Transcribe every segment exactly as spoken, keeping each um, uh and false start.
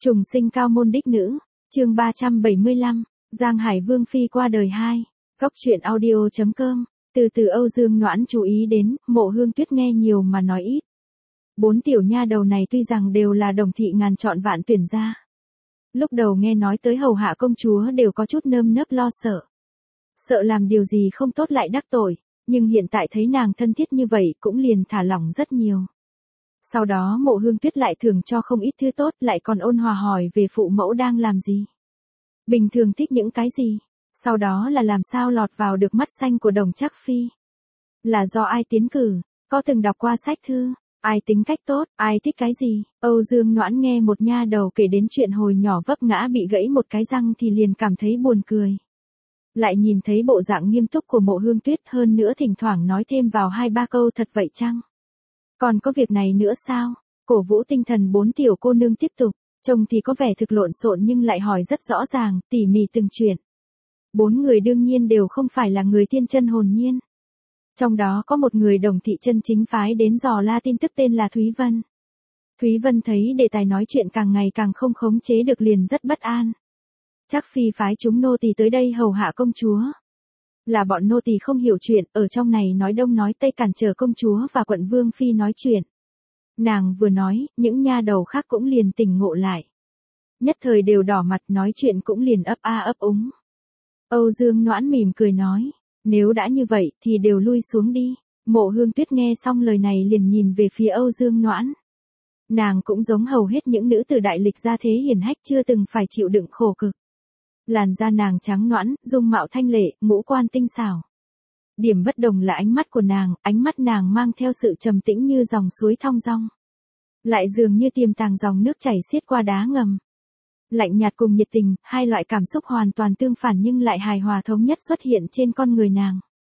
Trùng sinh cao môn đích nữ, chương ba trăm bảy mươi lăm, Giang Hải Vương Phi qua đời hai, Góc truyện audio.com, từ từ Âu Dương Noãn chú ý đến, Mộ Hương Tuyết nghe nhiều mà nói ít. Bốn tiểu nha đầu này tuy rằng đều là đồng thị ngàn chọn vạn tuyển ra. Lúc đầu nghe nói tới hầu hạ công chúa đều có chút nơm nớp lo sợ. Sợ làm điều gì không tốt lại đắc tội, nhưng hiện tại thấy nàng thân thiết như vậy cũng liền thả lỏng rất nhiều. Sau đó Mộ Hương Tuyết lại thưởng cho không ít thứ tốt, lại còn ôn hòa hỏi về phụ mẫu đang làm gì. Bình thường thích những cái gì, sau đó là làm sao lọt vào được mắt xanh của Đồng Trác Phi. Là do ai tiến cử, có từng đọc qua sách thư, ai tính cách tốt, ai thích cái gì. Âu Dương Noãn nghe một nha đầu kể đến chuyện hồi nhỏ vấp ngã bị gãy một cái răng thì liền cảm thấy buồn cười. Lại nhìn thấy bộ dạng nghiêm túc của Mộ Hương Tuyết, hơn nữa thỉnh thoảng nói thêm vào hai ba câu thật vậy chăng? Còn có việc này nữa sao? Cổ vũ tinh thần bốn tiểu cô nương tiếp tục, trông thì có vẻ thực lộn xộn nhưng lại hỏi rất rõ ràng, tỉ mỉ từng chuyện. Bốn người đương nhiên đều không phải là người tiên chân hồn nhiên. Trong đó có một người Đồng thị chân chính phái đến dò la tin tức tên là Thúy Vân. Thúy Vân thấy đề tài nói chuyện càng ngày càng không khống chế được liền rất bất an. Trác Phi phái chúng nô tỳ tới đây hầu hạ công chúa. Là bọn nô tỳ không hiểu chuyện, ở trong này nói đông nói tây cản trở công chúa và quận vương phi nói chuyện. Nàng vừa nói, những nha đầu khác cũng liền tỉnh ngộ lại. Nhất thời đều đỏ mặt, nói chuyện cũng liền ấp a ấp úng. Âu Dương Noãn mỉm cười nói, nếu đã như vậy thì đều lui xuống đi. Mộ Hương Tuyết nghe xong lời này liền nhìn về phía Âu Dương Noãn. Nàng cũng giống hầu hết những nữ tử đại lịch gia thế hiển hách chưa từng phải chịu đựng khổ cực. Làn da nàng trắng nõn, dung mạo thanh lệ, ngũ quan tinh xảo. Điểm bất đồng là ánh mắt của nàng, ánh mắt nàng mang theo sự trầm tĩnh như dòng suối thong dong. Lại dường như tiềm tàng dòng nước chảy xiết qua đá ngầm. Lạnh nhạt cùng nhiệt tình, hai loại cảm xúc hoàn toàn tương phản nhưng lại hài hòa thống nhất xuất hiện trên con người nàng.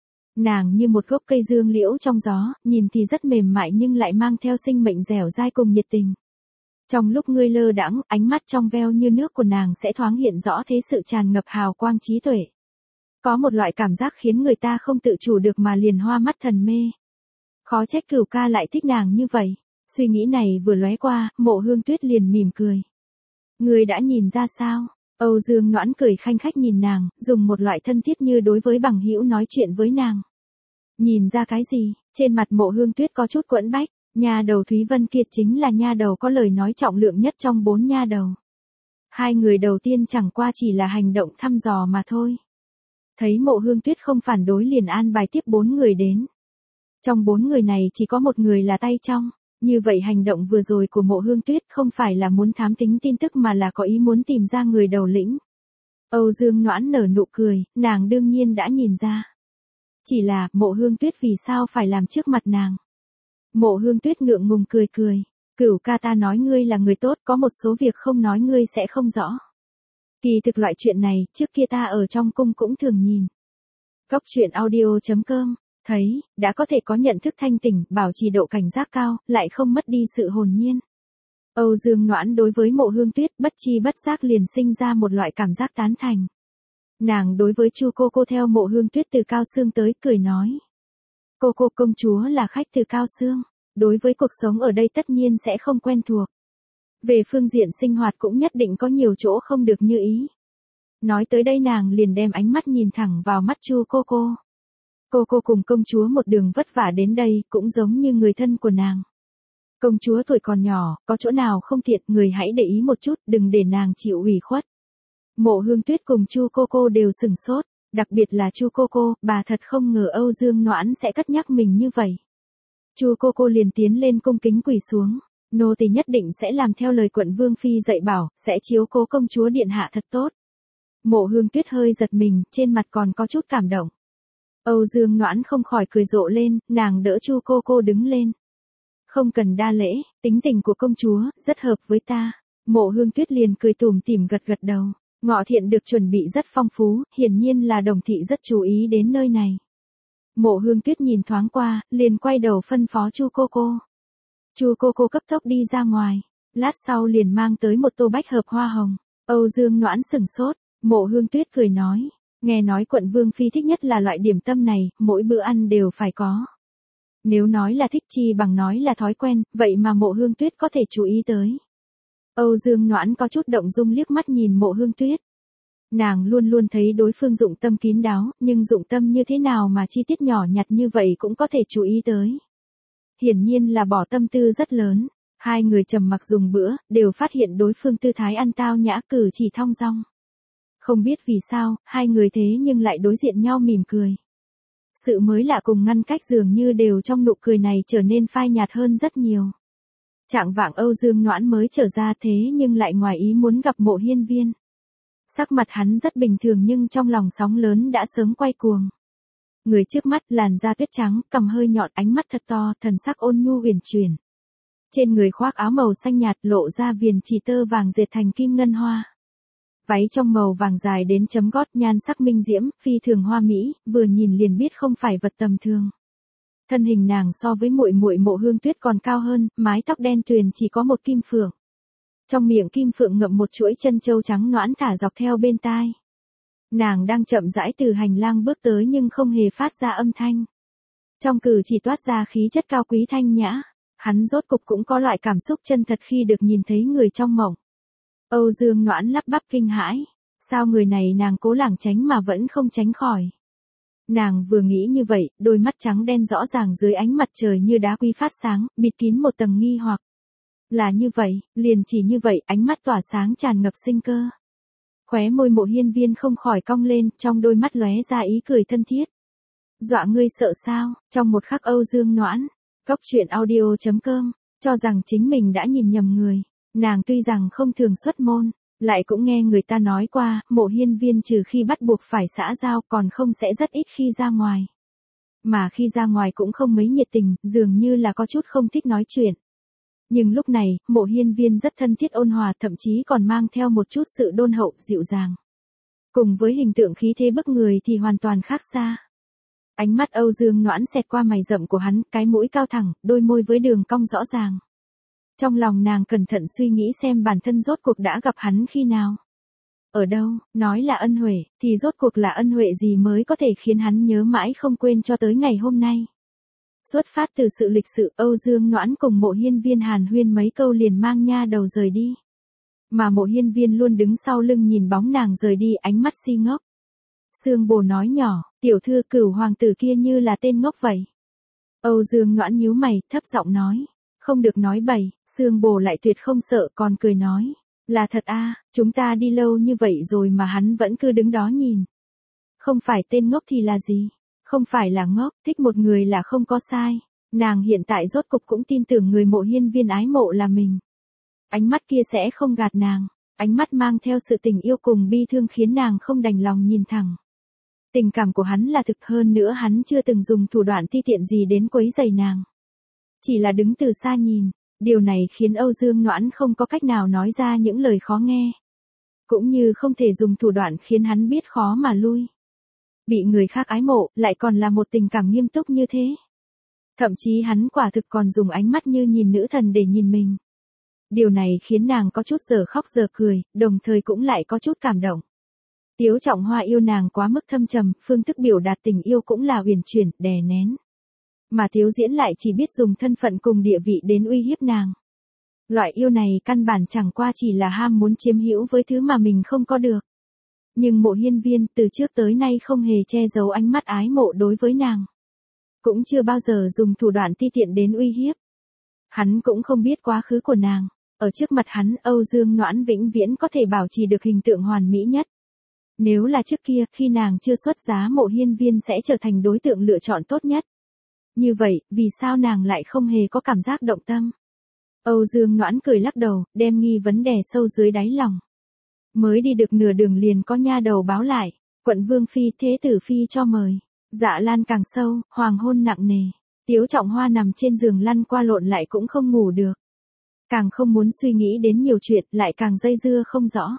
Nàng như một gốc cây dương liễu trong gió, nhìn thì rất mềm mại nhưng lại mang theo sinh mệnh dẻo dai cùng nhiệt tình. Trong lúc ngươi lơ đãng, ánh mắt trong veo như nước của nàng sẽ thoáng hiện rõ thế sự tràn ngập hào quang trí tuệ. Có một loại cảm giác khiến người ta không tự chủ được mà liền hoa mắt thần mê. Khó trách Cửu ca lại thích nàng như vậy. Suy nghĩ này vừa lóe qua, Mộ Hương Tuyết liền mỉm cười. Ngươi đã nhìn ra sao? Âu Dương Noãn cười khanh khách nhìn nàng, dùng một loại thân thiết như đối với bằng hữu nói chuyện với nàng. Nhìn ra cái gì? Trên mặt Mộ Hương Tuyết có chút quẫn bách. Nha đầu Thúy Vân kia chính là nha đầu có lời nói trọng lượng nhất trong bốn nha đầu. Hai người đầu tiên chẳng qua chỉ là hành động thăm dò mà thôi. Thấy Mộ Hương Tuyết không phản đối liền an bài tiếp bốn người đến. Trong bốn người này chỉ có một người là tay trong. Như vậy hành động vừa rồi của Mộ Hương Tuyết không phải là muốn thám tính tin tức mà là có ý muốn tìm ra người đầu lĩnh. Âu Dương Noãn nở nụ cười, nàng đương nhiên đã nhìn ra. Chỉ là, Mộ Hương Tuyết vì sao phải làm trước mặt nàng. Mộ Hương Tuyết ngượng ngùng cười cười, Cửu ca ta nói ngươi là người tốt, có một số việc không nói ngươi sẽ không rõ. Kỳ thực loại chuyện này, trước kia ta ở trong cung cũng thường nhìn. Góc truyện audio.com, thấy, đã có thể có nhận thức thanh tỉnh, bảo trì độ cảnh giác cao, lại không mất đi sự hồn nhiên. Âu Dương Noãn đối với Mộ Hương Tuyết bất chi bất giác liền sinh ra một loại cảm giác tán thành. Nàng đối với Chu cô cô theo Mộ Hương Tuyết từ Cao Xương tới, cười nói. Cô cô công chúa là khách từ Cao Xương, đối với cuộc sống ở đây tất nhiên sẽ không quen thuộc. Về phương diện sinh hoạt cũng nhất định có nhiều chỗ không được như ý. Nói tới đây nàng liền đem ánh mắt nhìn thẳng vào mắt Chu cô cô. Cô cô cùng công chúa một đường vất vả đến đây cũng giống như người thân của nàng. Công chúa tuổi còn nhỏ, có chỗ nào không thiện người hãy để ý một chút, đừng để nàng chịu ủy khuất. Mộ Hương Tuyết cùng Chu cô cô đều sừng sốt. Đặc biệt là Chu cô cô, bà thật không ngờ Âu Dương Noãn sẽ cất nhắc mình như vậy. Chu cô cô liền tiến lên cung kính quỳ xuống, nô tỳ nhất định sẽ làm theo lời quận vương phi dạy bảo, sẽ chiếu cố công chúa điện hạ thật tốt. Mộ Hương Tuyết hơi giật mình, trên mặt còn có chút cảm động. Âu Dương Noãn không khỏi cười rộ lên, nàng đỡ Chu cô cô đứng lên. Không cần đa lễ, tính tình của công chúa rất hợp với ta. Mộ Hương Tuyết liền cười tủm tỉm gật gật đầu. Ngọ thiện được chuẩn bị rất phong phú, hiển nhiên là Đồng thị rất chú ý đến nơi này. Mộ Hương Tuyết nhìn thoáng qua, liền quay đầu phân phó Chu cô cô. Chu cô cô cấp tốc đi ra ngoài, lát sau liền mang tới một tô bách hợp hoa hồng. Âu Dương Noãn sừng sốt, Mộ Hương Tuyết cười nói, nghe nói quận vương phi thích nhất là loại điểm tâm này, mỗi bữa ăn đều phải có. Nếu nói là thích chi bằng nói là thói quen, vậy mà Mộ Hương Tuyết có thể chú ý tới. Âu Dương Noãn có chút động dung liếc mắt nhìn Mộ Hương Tuyết. Nàng luôn luôn thấy đối phương dụng tâm kín đáo, nhưng dụng tâm như thế nào mà chi tiết nhỏ nhặt như vậy cũng có thể chú ý tới. Hiển nhiên là bỏ tâm tư rất lớn. Hai người trầm mặc dùng bữa, đều phát hiện đối phương tư thái ăn tao nhã, cử chỉ thong dong. Không biết vì sao, hai người thế nhưng lại đối diện nhau mỉm cười. Sự mới lạ cùng ngăn cách dường như đều trong nụ cười này trở nên phai nhạt hơn rất nhiều. Trạng vạng Âu Dương Noãn mới trở ra thế nhưng lại ngoài ý muốn gặp Mộ Hiên Viên. Sắc mặt hắn rất bình thường nhưng trong lòng sóng lớn đã sớm quay cuồng. Người trước mắt làn da tuyết trắng, cằm hơi nhọn, ánh mắt thật to, thần sắc ôn nhu uyển chuyển. Trên người khoác áo màu xanh nhạt lộ ra viền chỉ tơ vàng dệt thành kim ngân hoa. Váy trong màu vàng dài đến chấm gót, nhan sắc minh diễm, phi thường hoa mỹ, vừa nhìn liền biết không phải vật tầm thường. Thân hình nàng so với muội muội Mộ Hương Tuyết còn cao hơn, mái tóc đen tuyền chỉ có một kim phượng. Trong miệng kim phượng ngậm một chuỗi chân châu trắng nõn thả dọc theo bên tai. Nàng đang chậm rãi từ hành lang bước tới nhưng không hề phát ra âm thanh. Trong cử chỉ toát ra khí chất cao quý thanh nhã. Hắn rốt cục cũng có loại cảm xúc chân thật khi được nhìn thấy người trong mộng. Âu Dương Noãn lắp bắp kinh hãi. Sao người này nàng cố lảng tránh mà vẫn không tránh khỏi. Nàng vừa nghĩ như vậy, đôi mắt trắng đen rõ ràng dưới ánh mặt trời như đá quý phát sáng, bịt kín một tầng nghi hoặc. Là như vậy, liền chỉ như vậy, ánh mắt tỏa sáng tràn ngập sinh cơ. Khóe môi Mộ Hiên Viên không khỏi cong lên, trong đôi mắt lóe ra ý cười thân thiết. Dọa ngươi sợ sao? Trong một khắc Âu Dương Noãn, Cốc truyện audio chấm com, cho rằng chính mình đã nhìn nhầm người. Nàng tuy rằng không thường xuất môn, lại cũng nghe người ta nói qua, Mộ Hiên Viên trừ khi bắt buộc phải xã giao còn không sẽ rất ít khi ra ngoài. Mà khi ra ngoài cũng không mấy nhiệt tình, dường như là có chút không thích nói chuyện. Nhưng lúc này, Mộ Hiên Viên rất thân thiết ôn hòa, thậm chí còn mang theo một chút sự đôn hậu, dịu dàng. Cùng với hình tượng khí thế bức người thì hoàn toàn khác xa. Ánh mắt Âu Dương Noãn xẹt qua mày rậm của hắn, cái mũi cao thẳng, đôi môi với đường cong rõ ràng. Trong lòng nàng cẩn thận suy nghĩ xem bản thân rốt cuộc đã gặp hắn khi nào. Ở đâu, nói là ân huệ, thì rốt cuộc là ân huệ gì mới có thể khiến hắn nhớ mãi không quên cho tới ngày hôm nay. Xuất phát từ sự lịch sự, Âu Dương Noãn cùng Mộ Hiên Viên hàn huyên mấy câu liền mang nha đầu rời đi. Mà Mộ Hiên Viên luôn đứng sau lưng nhìn bóng nàng rời đi, ánh mắt si ngốc. Sương Bồ nói nhỏ, tiểu thư Cửu hoàng tử kia như là tên ngốc vậy. Âu Dương Noãn nhíu mày, thấp giọng nói, không được nói bậy. Sương Bồ lại tuyệt không sợ, còn cười nói, là thật a, chúng ta đi lâu như vậy rồi mà hắn vẫn cứ đứng đó nhìn. Không phải tên ngốc thì là gì? Không phải là ngốc, thích một người là không có sai. Nàng hiện tại rốt cục cũng tin tưởng người Mộ Hiên Viên ái mộ là mình. Ánh mắt kia sẽ không gạt nàng, ánh mắt mang theo sự tình yêu cùng bi thương khiến nàng không đành lòng nhìn thẳng. Tình cảm của hắn là thực, hơn nữa hắn chưa từng dùng thủ đoạn ti tiện gì đến quấy rầy nàng. Chỉ là đứng từ xa nhìn, điều này khiến Âu Dương Noãn không có cách nào nói ra những lời khó nghe. Cũng như không thể dùng thủ đoạn khiến hắn biết khó mà lui. Bị người khác ái mộ, lại còn là một tình cảm nghiêm túc như thế. Thậm chí hắn quả thực còn dùng ánh mắt như nhìn nữ thần để nhìn mình. Điều này khiến nàng có chút giờ khóc giờ cười, đồng thời cũng lại có chút cảm động. Tiếu Trọng Hoa yêu nàng quá mức thâm trầm, phương thức biểu đạt tình yêu cũng là uyển chuyển, đè nén. Mà Tiếu Diễn lại chỉ biết dùng thân phận cùng địa vị đến uy hiếp nàng. Loại yêu này căn bản chẳng qua chỉ là ham muốn chiếm hữu với thứ mà mình không có được. Nhưng Mộ Hiên Viên từ trước tới nay không hề che giấu ánh mắt ái mộ đối với nàng. Cũng chưa bao giờ dùng thủ đoạn ti tiện đến uy hiếp. Hắn cũng không biết quá khứ của nàng. Ở trước mặt hắn, Âu Dương Noãn vĩnh viễn có thể bảo trì được hình tượng hoàn mỹ nhất. Nếu là trước kia, khi nàng chưa xuất giá, Mộ Hiên Viên sẽ trở thành đối tượng lựa chọn tốt nhất. Như vậy, vì sao nàng lại không hề có cảm giác động tâm? Âu Dương Noãn cười lắc đầu, đem nghi vấn đè sâu dưới đáy lòng. Mới đi được nửa đường liền có nha đầu báo lại, quận Vương Phi Thế Tử Phi cho mời. Dạ lan càng sâu, hoàng hôn nặng nề. Tiếu Trọng Hoa nằm trên giường lăn qua lộn lại cũng không ngủ được. Càng không muốn suy nghĩ đến nhiều chuyện, lại càng dây dưa không rõ.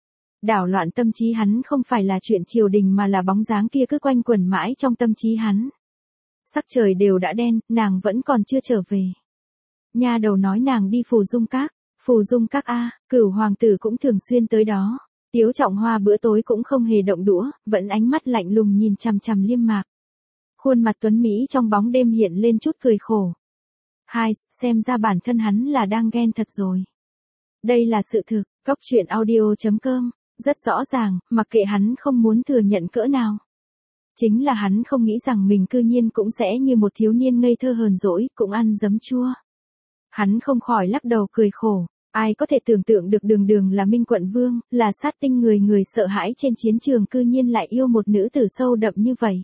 Đảo loạn tâm trí hắn không phải là chuyện triều đình mà là bóng dáng kia cứ quanh quẩn mãi trong tâm trí hắn. Sắc trời đều đã đen, nàng vẫn còn chưa trở về. Nha đầu nói nàng đi Phù Dung Các. Phù Dung Các a, Cửu hoàng tử cũng thường xuyên tới đó. Tiếu Trọng Hoa bữa tối cũng không hề động đũa, vẫn ánh mắt lạnh lùng nhìn chằm chằm Liêm Mạc. Khuôn mặt tuấn mỹ trong bóng đêm hiện lên chút cười khổ. Hai, xem ra bản thân hắn là đang ghen thật rồi. Đây là sự thực, Cốc truyện audio chấm com, rất rõ ràng, mặc kệ hắn không muốn thừa nhận cỡ nào. Chính là hắn không nghĩ rằng mình cư nhiên cũng sẽ như một thiếu niên ngây thơ hờn dỗi, cũng ăn giấm chua. Hắn không khỏi lắc đầu cười khổ, ai có thể tưởng tượng được Đường Đường là Minh Quận Vương, là sát tinh người người sợ hãi trên chiến trường cư nhiên lại yêu một nữ tử sâu đậm như vậy.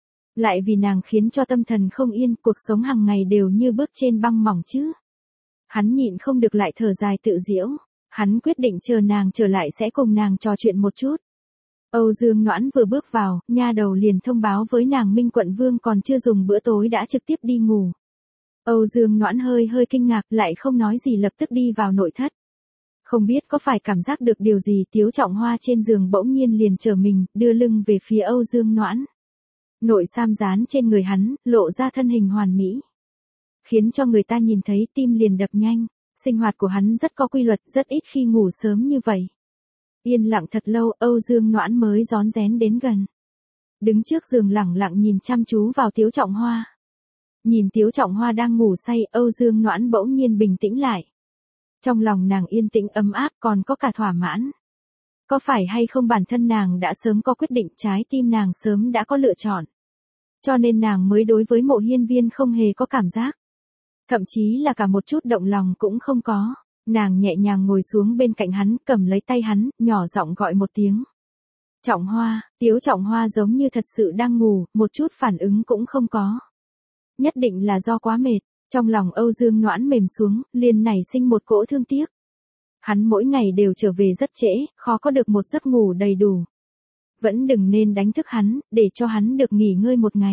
Lại vì nàng khiến cho tâm thần không yên, cuộc sống hàng ngày đều như bước trên băng mỏng chứ. Hắn nhịn không được lại thở dài tự giễu, hắn quyết định chờ nàng trở lại sẽ cùng nàng trò chuyện một chút. Âu Dương Noãn vừa bước vào, nha đầu liền thông báo với nàng Minh Quận Vương còn chưa dùng bữa tối đã trực tiếp đi ngủ. Âu Dương Noãn hơi hơi kinh ngạc, lại không nói gì lập tức đi vào nội thất. Không biết có phải cảm giác được điều gì, Tiếu Trọng Hoa trên giường bỗng nhiên liền trở mình, đưa lưng về phía Âu Dương Noãn. Nội sam dán trên người hắn, lộ ra thân hình hoàn mỹ. Khiến cho người ta nhìn thấy tim liền đập nhanh, sinh hoạt của hắn rất có quy luật, rất ít khi ngủ sớm như vậy. Yên lặng thật lâu, Âu Dương Noãn mới rón rén đến gần. Đứng trước giường lẳng lặng nhìn chăm chú vào Tiếu Trọng Hoa. Nhìn Tiếu Trọng Hoa đang ngủ say, Âu Dương Noãn bỗng nhiên bình tĩnh lại. Trong lòng nàng yên tĩnh ấm áp còn có cả thỏa mãn. Có phải hay không bản thân nàng đã sớm có quyết định, trái tim nàng sớm đã có lựa chọn. Cho nên nàng mới đối với Mộ Hiên Viên không hề có cảm giác. Thậm chí là cả một chút động lòng cũng không có. Nàng nhẹ nhàng ngồi xuống bên cạnh hắn, cầm lấy tay hắn, nhỏ giọng gọi một tiếng. Trọng Hoa, Tiếu Trọng Hoa giống như thật sự đang ngủ, một chút phản ứng cũng không có. Nhất định là do quá mệt, trong lòng Âu Dương Noãn mềm xuống, liền nảy sinh một cỗ thương tiếc. Hắn mỗi ngày đều trở về rất trễ, khó có được một giấc ngủ đầy đủ. Vẫn đừng nên đánh thức hắn, để cho hắn được nghỉ ngơi một ngày.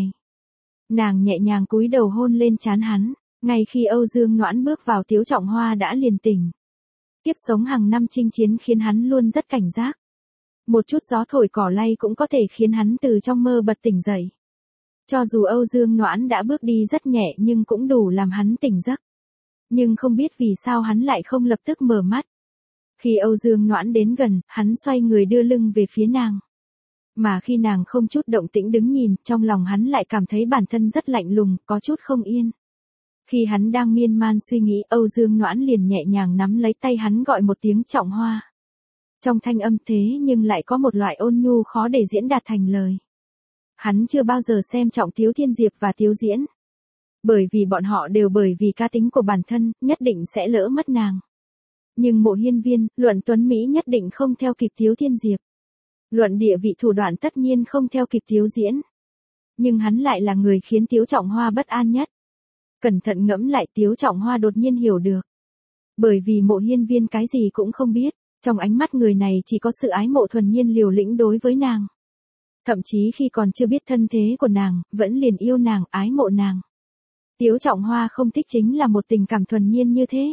Nàng nhẹ nhàng cúi đầu hôn lên trán hắn, ngay khi Âu Dương Noãn bước vào Tiếu Trọng Hoa đã liền tỉnh. Kiếp sống hàng năm chinh chiến khiến hắn luôn rất cảnh giác. Một chút gió thổi cỏ lay cũng có thể khiến hắn từ trong mơ bật tỉnh dậy. Cho dù Âu Dương Noãn đã bước đi rất nhẹ nhưng cũng đủ làm hắn tỉnh giấc. Nhưng không biết vì sao hắn lại không lập tức mở mắt. Khi Âu Dương Noãn đến gần, hắn xoay người đưa lưng về phía nàng. Mà khi nàng không chút động tĩnh đứng nhìn, trong lòng hắn lại cảm thấy bản thân rất lạnh lùng, có chút không yên. Khi hắn đang miên man suy nghĩ, Âu Dương Noãn liền nhẹ nhàng nắm lấy tay hắn gọi một tiếng Trọng Hoa. Trong thanh âm thế nhưng lại có một loại ôn nhu khó để diễn đạt thành lời. Hắn chưa bao giờ xem trọng Tiếu Thiên Diệp và Tiếu Diễn. Bởi vì bọn họ đều bởi vì cá tính của bản thân, nhất định sẽ lỡ mất nàng. Nhưng Mộ Hiên Viên, luận tuấn Mỹ nhất định không theo kịp Tiếu Thiên Diệp. Luận địa vị thủ đoạn tất nhiên không theo kịp Tiếu Diễn. Nhưng hắn lại là người khiến Tiếu Trọng Hoa bất an nhất. Cẩn thận ngẫm lại, Tiếu Trọng Hoa đột nhiên hiểu được. Bởi vì Mộ Hiên Viên cái gì cũng không biết, trong ánh mắt người này chỉ có sự ái mộ thuần nhiên liều lĩnh đối với nàng. Thậm chí khi còn chưa biết thân thế của nàng, vẫn liền yêu nàng, ái mộ nàng. Tiếu Trọng Hoa không thích chính là một tình cảm thuần nhiên như thế.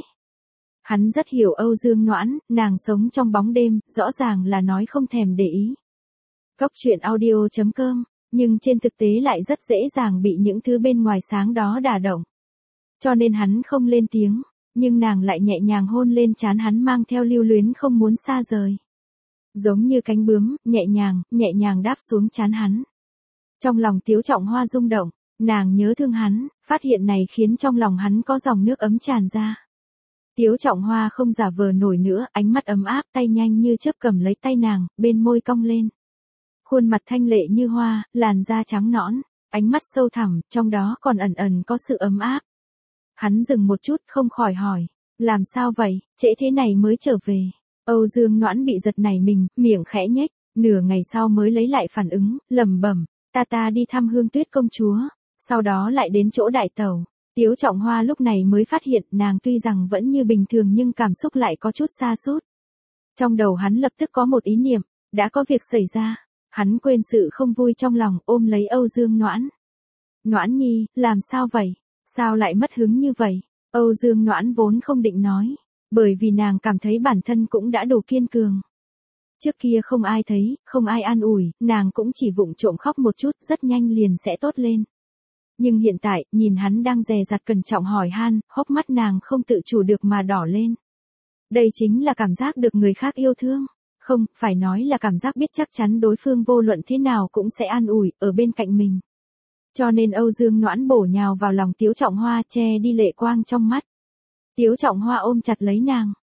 Hắn rất hiểu Âu Dương Noãn, nàng sống trong bóng đêm, rõ ràng là nói không thèm để ý. Cốc truyện audio chấm com, nhưng trên thực tế lại rất dễ dàng bị những thứ bên ngoài sáng đó đả động. Cho nên hắn không lên tiếng, nhưng nàng lại nhẹ nhàng hôn lên trán hắn mang theo lưu luyến không muốn xa rời. Giống như cánh bướm, nhẹ nhàng, nhẹ nhàng đáp xuống trán hắn. Trong lòng Tiếu Trọng Hoa rung động, nàng nhớ thương hắn, phát hiện này khiến trong lòng hắn có dòng nước ấm tràn ra. Tiếu Trọng Hoa không giả vờ nổi nữa, ánh mắt ấm áp, tay nhanh như chớp cầm lấy tay nàng, bên môi cong lên. Khuôn mặt thanh lệ như hoa, làn da trắng nõn, ánh mắt sâu thẳm, trong đó còn ẩn ẩn có sự ấm áp. Hắn dừng một chút, không khỏi hỏi, làm sao vậy, trễ thế này mới trở về. Âu Dương Noãn bị giật nảy mình, miệng khẽ nhếch, nửa ngày sau mới lấy lại phản ứng, lẩm bẩm, ta ta đi thăm Hương Tuyết công chúa, sau đó lại đến chỗ đại tẩu. Tiếu Trọng Hoa lúc này mới phát hiện nàng tuy rằng vẫn như bình thường nhưng cảm xúc lại có chút sa sút. Trong đầu hắn lập tức có một ý niệm, đã có việc xảy ra, hắn quên sự không vui trong lòng, ôm lấy Âu Dương Noãn. Noãn nhi, làm sao vậy? Sao lại mất hứng như vậy? Âu Dương Noãn vốn không định nói, bởi vì nàng cảm thấy bản thân cũng đã đủ kiên cường. Trước kia không ai thấy, không ai an ủi, nàng cũng chỉ vụng trộm khóc một chút, rất nhanh liền sẽ tốt lên. Nhưng hiện tại, nhìn hắn đang dè dặt cẩn trọng hỏi han, hốc mắt nàng không tự chủ được mà đỏ lên. Đây chính là cảm giác được người khác yêu thương. Không, phải nói là cảm giác biết chắc chắn đối phương vô luận thế nào cũng sẽ an ủi, ở bên cạnh mình. Cho nên Âu Dương Noãn bổ nhào vào lòng Tiếu Trọng Hoa, che đi lệ quang trong mắt. Tiếu Trọng Hoa ôm chặt lấy nàng,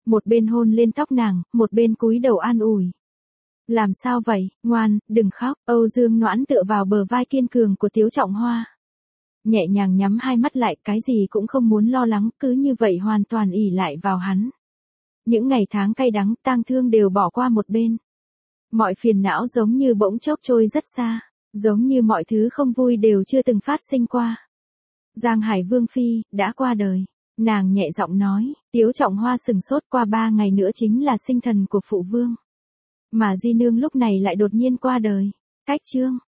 Một bên hôn lên tóc nàng, một bên cúi đầu an ủi. Làm sao vậy, ngoan, đừng khóc. Âu Dương Noãn tựa vào bờ vai kiên cường của Tiếu Trọng Hoa. Nhẹ nhàng nhắm hai mắt lại, cái gì cũng không muốn lo lắng, cứ như vậy hoàn toàn ỷ lại vào hắn. Những ngày tháng cay đắng, tang thương đều bỏ qua một bên. Mọi phiền não giống như bỗng chốc trôi rất xa, giống như mọi thứ không vui đều chưa từng phát sinh qua. Giang Hải Vương Phi, đã qua đời. Nàng nhẹ giọng nói, Tiếu Trọng Hoa sừng sốt, qua ba ngày nữa chính là sinh thần của phụ vương. Mà Di Nương lúc này lại đột nhiên qua đời. Cách chương.